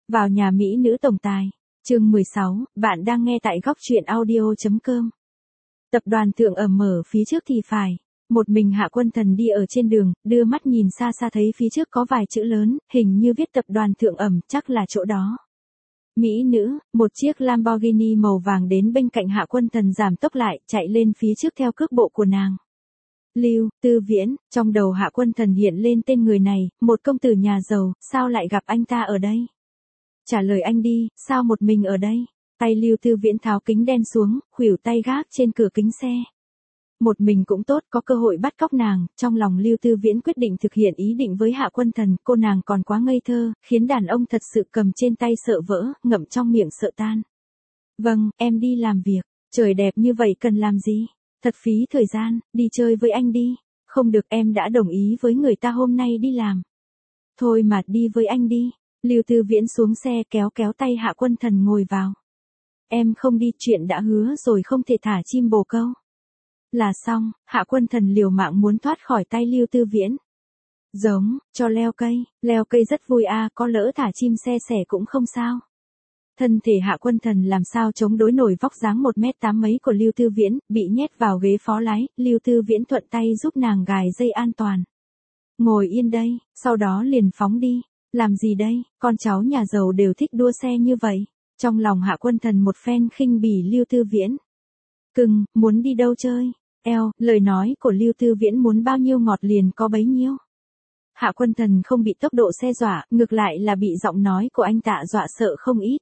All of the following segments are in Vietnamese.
Vào nhà mỹ nữ tổng tài. Chương 16, bạn đang nghe tại góc truyện audio.com. Tập đoàn Thượng Ẩm mở phía trước thì phải. Một mình Hạ Quân Thần đi ở trên đường, đưa mắt nhìn xa xa thấy phía trước có vài chữ lớn, hình như viết Tập đoàn Thượng Ẩm, chắc là chỗ đó. Mỹ nữ, một chiếc Lamborghini màu vàng đến bên cạnh Hạ Quân Thần giảm tốc lại, chạy lên phía trước theo cước bộ của nàng. Lưu Tư Viễn, trong đầu Hạ Quân Thần hiện lên tên người này, một công tử nhà giàu, sao lại gặp anh ta ở đây? Trả lời anh đi, sao một mình ở đây? Tay Lưu Tư Viễn tháo kính đen xuống, khuỷu tay gác trên cửa kính xe. Một mình cũng tốt, có cơ hội bắt cóc nàng, trong lòng Lưu Tư Viễn quyết định thực hiện ý định với Hạ Quân Thần, cô nàng còn quá ngây thơ, khiến đàn ông thật sự cầm trên tay sợ vỡ, ngậm trong miệng sợ tan. Vâng, em đi làm việc, trời đẹp như vậy cần làm gì? Thật phí thời gian, đi chơi với anh đi. Không được, em đã đồng ý với người ta hôm nay đi làm. Thôi mà đi với anh đi. Lưu Tư Viễn xuống xe kéo tay Hạ Quân Thần ngồi vào. Em không đi, chuyện đã hứa rồi không thể thả chim bồ câu. Là xong, Hạ Quân Thần liều mạng muốn thoát khỏi tay Lưu Tư Viễn. Giống, cho leo cây rất vui à, có lỡ thả chim xe sẻ cũng không sao. Thân thể Hạ Quân Thần làm sao chống đối nổi vóc dáng 1m8 mấy của Lưu Tư Viễn, bị nhét vào ghế phó lái, Lưu Tư Viễn thuận tay giúp nàng gài dây an toàn. Ngồi yên đây, sau đó liền phóng đi. Làm gì đây, con cháu nhà giàu đều thích đua xe như vậy. Trong lòng Hạ Quân Thần một phen khinh bỉ Lưu Tư Viễn. Cưng, muốn đi đâu chơi? Lời nói của Lưu Tư Viễn muốn bao nhiêu ngọt liền có bấy nhiêu. Hạ Quân Thần không bị tốc độ xe dọa, ngược lại là bị giọng nói của anh ta dọa sợ không ít.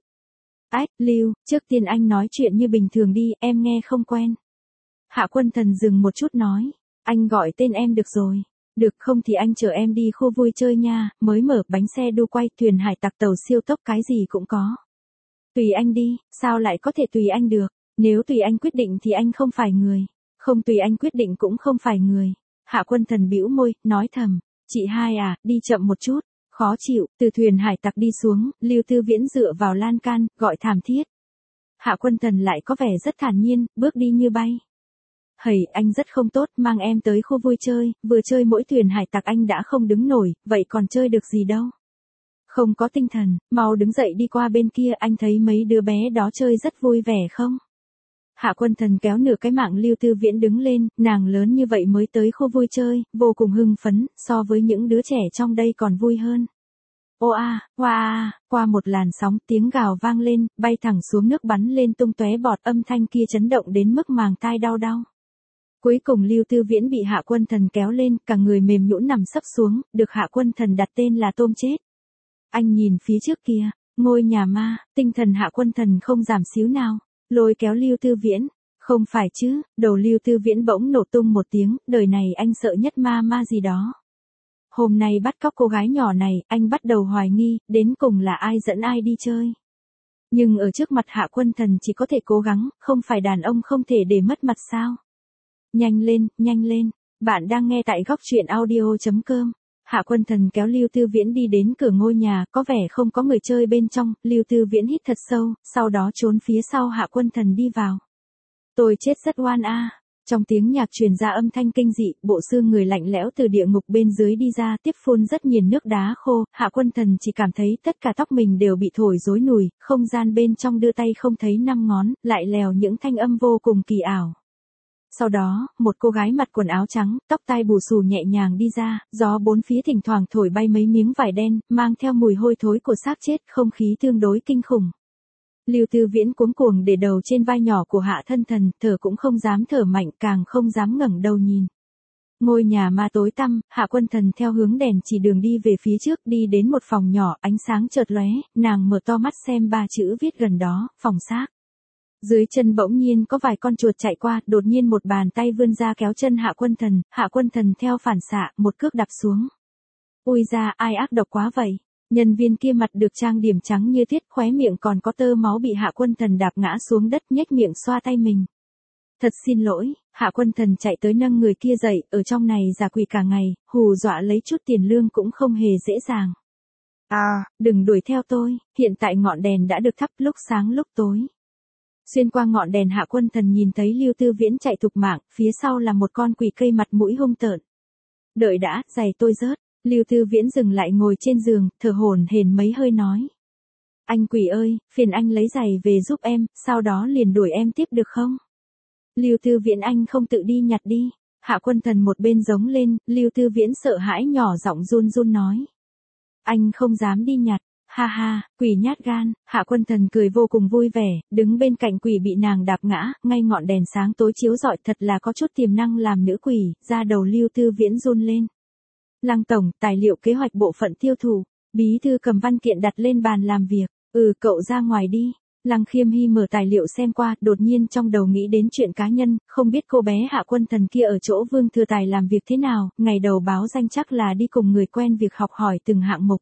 Lưu, trước tiên anh nói chuyện như bình thường đi, em nghe không quen. Hạ Quân Thần dừng một chút nói, anh gọi tên em được rồi. Được không thì anh chở em đi khu vui chơi nha, mới mở bánh xe đu quay, thuyền hải tặc, tàu siêu tốc, cái gì cũng có. Tùy anh đi, sao lại có thể tùy anh được, nếu tùy anh quyết định thì anh không phải người, không tùy anh quyết định cũng không phải người. Hạ Quân Thần bĩu môi, nói thầm, chị hai à, đi chậm một chút, khó chịu, từ thuyền hải tặc đi xuống, Lưu Tư Viễn dựa vào lan can, gọi thảm thiết. Hạ Quân Thần lại có vẻ rất thản nhiên, bước đi như bay. Anh rất không tốt, mang em tới khu vui chơi, vừa chơi mỗi thuyền hải tặc anh đã không đứng nổi, vậy còn chơi được gì đâu. Không có tinh thần, mau đứng dậy đi qua bên kia, anh thấy mấy đứa bé đó chơi rất vui vẻ không? Hạ Quân Thần kéo nửa cái mạng Lưu Tư Viễn đứng lên, nàng lớn như vậy mới tới khu vui chơi, vô cùng hưng phấn, so với những đứa trẻ trong đây còn vui hơn. Qua một làn sóng, tiếng gào vang lên, bay thẳng xuống nước bắn lên tung tóe bọt, âm thanh kia chấn động đến mức màng tai đau. Cuối cùng Lưu Tư Viễn bị Hạ Quân Thần kéo lên, cả người mềm nhũn nằm sấp xuống, được Hạ Quân Thần đặt tên là Tôm Chết. Anh nhìn phía trước kia, ngôi nhà ma, tinh thần Hạ Quân Thần không giảm xíu nào, lôi kéo Lưu Tư Viễn. Không phải chứ, đầu Lưu Tư Viễn bỗng nổ tung một tiếng, đời này anh sợ nhất ma gì đó. Hôm nay bắt cóc cô gái nhỏ này, anh bắt đầu hoài nghi, đến cùng là ai dẫn ai đi chơi. Nhưng ở trước mặt Hạ Quân Thần chỉ có thể cố gắng, không phải đàn ông không thể để mất mặt sao. Nhanh lên, bạn đang nghe tại góc truyện audio.com. Hạ Quân Thần kéo Lưu Tư Viễn đi đến cửa ngôi nhà, có vẻ không có người chơi bên trong, Lưu Tư Viễn hít thật sâu, sau đó trốn phía sau Hạ Quân Thần đi vào. Tôi chết rất oan a. Trong tiếng nhạc truyền ra âm thanh kinh dị, bộ xương người lạnh lẽo từ địa ngục bên dưới đi ra, tiếp phun rất nhiệt nước đá khô, Hạ Quân Thần chỉ cảm thấy tất cả tóc mình đều bị thổi rối nùi, không gian bên trong đưa tay không thấy năm ngón, lại lèo những thanh âm vô cùng kỳ ảo. Sau đó, một cô gái mặc quần áo trắng, tóc tai bù xù nhẹ nhàng đi ra, gió bốn phía thỉnh thoảng thổi bay mấy miếng vải đen, mang theo mùi hôi thối của xác chết, không khí tương đối kinh khủng. Lưu Tư Viễn cuống cuồng để đầu trên vai nhỏ của Hạ Thân Thần, thở cũng không dám thở mạnh, càng không dám ngẩng đầu nhìn. Ngôi nhà ma tối tăm, Hạ Quân Thần theo hướng đèn chỉ đường đi về phía trước, đi đến một phòng nhỏ, ánh sáng chợt lóe, nàng mở to mắt xem 3 chữ viết gần đó, phòng xác. Dưới chân bỗng nhiên có vài con chuột chạy qua, đột nhiên một bàn tay vươn ra kéo chân Hạ Quân Thần theo phản xạ, một cước đạp xuống. Ui da, ai ác độc quá vậy? Nhân viên kia mặt được trang điểm trắng như thiết, khóe miệng còn có tơ máu bị Hạ Quân Thần đạp ngã xuống đất, nhếch miệng xoa tay mình. Thật xin lỗi, Hạ Quân Thần chạy tới nâng người kia dậy, ở trong này giả quỷ cả ngày, hù dọa lấy chút tiền lương cũng không hề dễ dàng. Đừng đuổi theo tôi, hiện tại ngọn đèn đã được thắp, lúc sáng lúc tối. Xuyên qua ngọn đèn Hạ Quân Thần nhìn thấy Lưu Tư Viễn chạy thục mạng, phía sau là một con quỷ cây mặt mũi hung tợn. Đợi đã, giày tôi rớt. Lưu Tư Viễn dừng lại ngồi trên giường, thở hổn hển mấy hơi nói. Anh Quỷ ơi, phiền anh lấy giày về giúp em, sau đó liền đuổi em tiếp được không? Lưu Tư Viễn anh không tự đi nhặt đi. Hạ Quân Thần một bên giống lên, Lưu Tư Viễn sợ hãi nhỏ giọng run run nói. Anh không dám đi nhặt. Ha ha, quỷ nhát gan. Hạ Quân Thần cười vô cùng vui vẻ, đứng bên cạnh quỷ bị nàng đạp ngã, ngay ngọn đèn sáng tối chiếu rọi thật là có chút tiềm năng làm nữ quỷ, da đầu Lưu Tư Viễn run lên. Lăng tổng, tài liệu kế hoạch bộ phận tiêu thụ. Bí thư cầm văn kiện đặt lên bàn làm việc. Cậu ra ngoài đi. Lăng Khiêm Hy mở tài liệu xem qua, đột nhiên trong đầu nghĩ đến chuyện cá nhân, không biết cô bé Hạ Quân Thần kia ở chỗ Vương Thừa Tài làm việc thế nào, ngày đầu báo danh chắc là đi cùng người quen việc học hỏi từng hạng mục.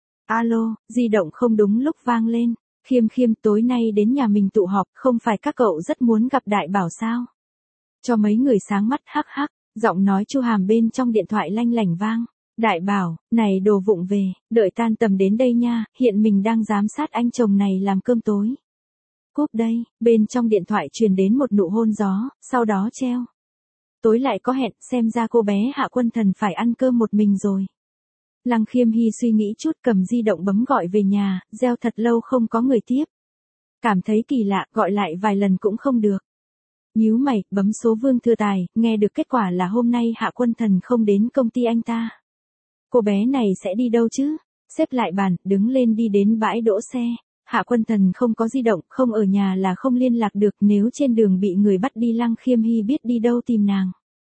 Alo, di động không đúng lúc vang lên. Khiêm tối nay đến nhà mình tụ họp, không phải các cậu rất muốn gặp Đại Bảo sao? Cho mấy người sáng mắt hắc hắc, giọng nói Chu Hàm bên trong điện thoại lanh lảnh vang. Đại Bảo, này đồ vụng về, đợi tan tầm đến đây nha, hiện mình đang giám sát anh chồng này làm cơm tối. Cúp đây, bên trong điện thoại truyền đến một nụ hôn gió, sau đó treo. Tối lại có hẹn, xem ra cô bé Hạ Quân Thần phải ăn cơm một mình rồi. Lăng Khiêm Hy suy nghĩ chút cầm di động bấm gọi về nhà, reo thật lâu không có người tiếp. Cảm thấy kỳ lạ, gọi lại vài lần cũng không được. Nhíu mày, bấm số Vương Thừa Tài, nghe được kết quả là hôm nay Hạ Quân Thần không đến công ty anh ta. Cô bé này sẽ đi đâu chứ? Xếp lại bàn, đứng lên đi đến bãi đỗ xe. Hạ Quân Thần không có di động, không ở nhà là không liên lạc được, nếu trên đường bị người bắt đi Lăng Khiêm Hy biết đi đâu tìm nàng.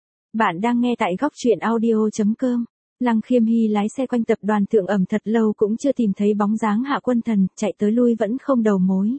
Bạn đang nghe tại góc truyện audio.com. Lăng Khiêm Hy lái xe quanh tập đoàn Thượng Ẩm thật lâu cũng chưa tìm thấy bóng dáng Hạ Quân Thần, chạy tới lui vẫn không đầu mối.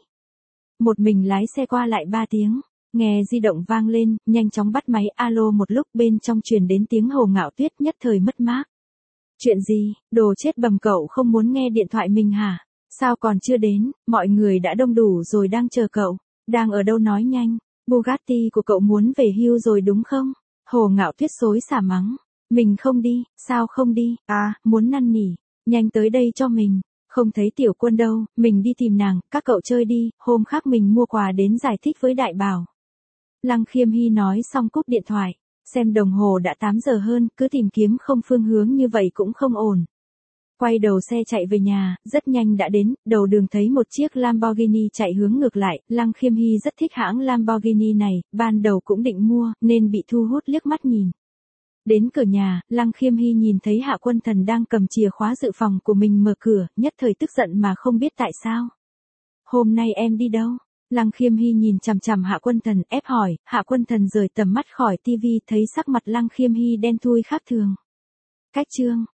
Một mình lái xe qua lại 3 tiếng, nghe di động vang lên, nhanh chóng bắt máy alo một lúc bên trong truyền đến tiếng Hồ Ngạo Tuyết nhất thời mất mát. Chuyện gì, đồ chết bầm cậu không muốn nghe điện thoại mình hả? Sao còn chưa đến, mọi người đã đông đủ rồi đang chờ cậu. Đang ở đâu nói nhanh, Bugatti của cậu muốn về hưu rồi đúng không? Hồ Ngạo Tuyết xối xả mắng. Mình không đi, sao không đi, muốn năn nỉ, nhanh tới đây cho mình. Không thấy Tiểu Quân đâu, mình đi tìm nàng, các cậu chơi đi, hôm khác mình mua quà đến giải thích với Đại Bảo. Lăng Khiêm Hy nói xong cúp điện thoại, xem đồng hồ đã 8 giờ hơn, cứ tìm kiếm không phương hướng như vậy cũng không ổn. Quay đầu xe chạy về nhà, rất nhanh đã đến, đầu đường thấy một chiếc Lamborghini chạy hướng ngược lại, Lăng Khiêm Hy rất thích hãng Lamborghini này, ban đầu cũng định mua, nên bị thu hút liếc mắt nhìn. Đến cửa nhà, Lăng Khiêm Hy nhìn thấy Hạ Quân Thần đang cầm chìa khóa dự phòng của mình mở cửa, nhất thời tức giận mà không biết tại sao. Hôm nay em đi đâu? Lăng Khiêm Hy nhìn chằm chằm Hạ Quân Thần ép hỏi, Hạ Quân Thần rời tầm mắt khỏi tivi thấy sắc mặt Lăng Khiêm Hy đen thui khác thường. Cách chương,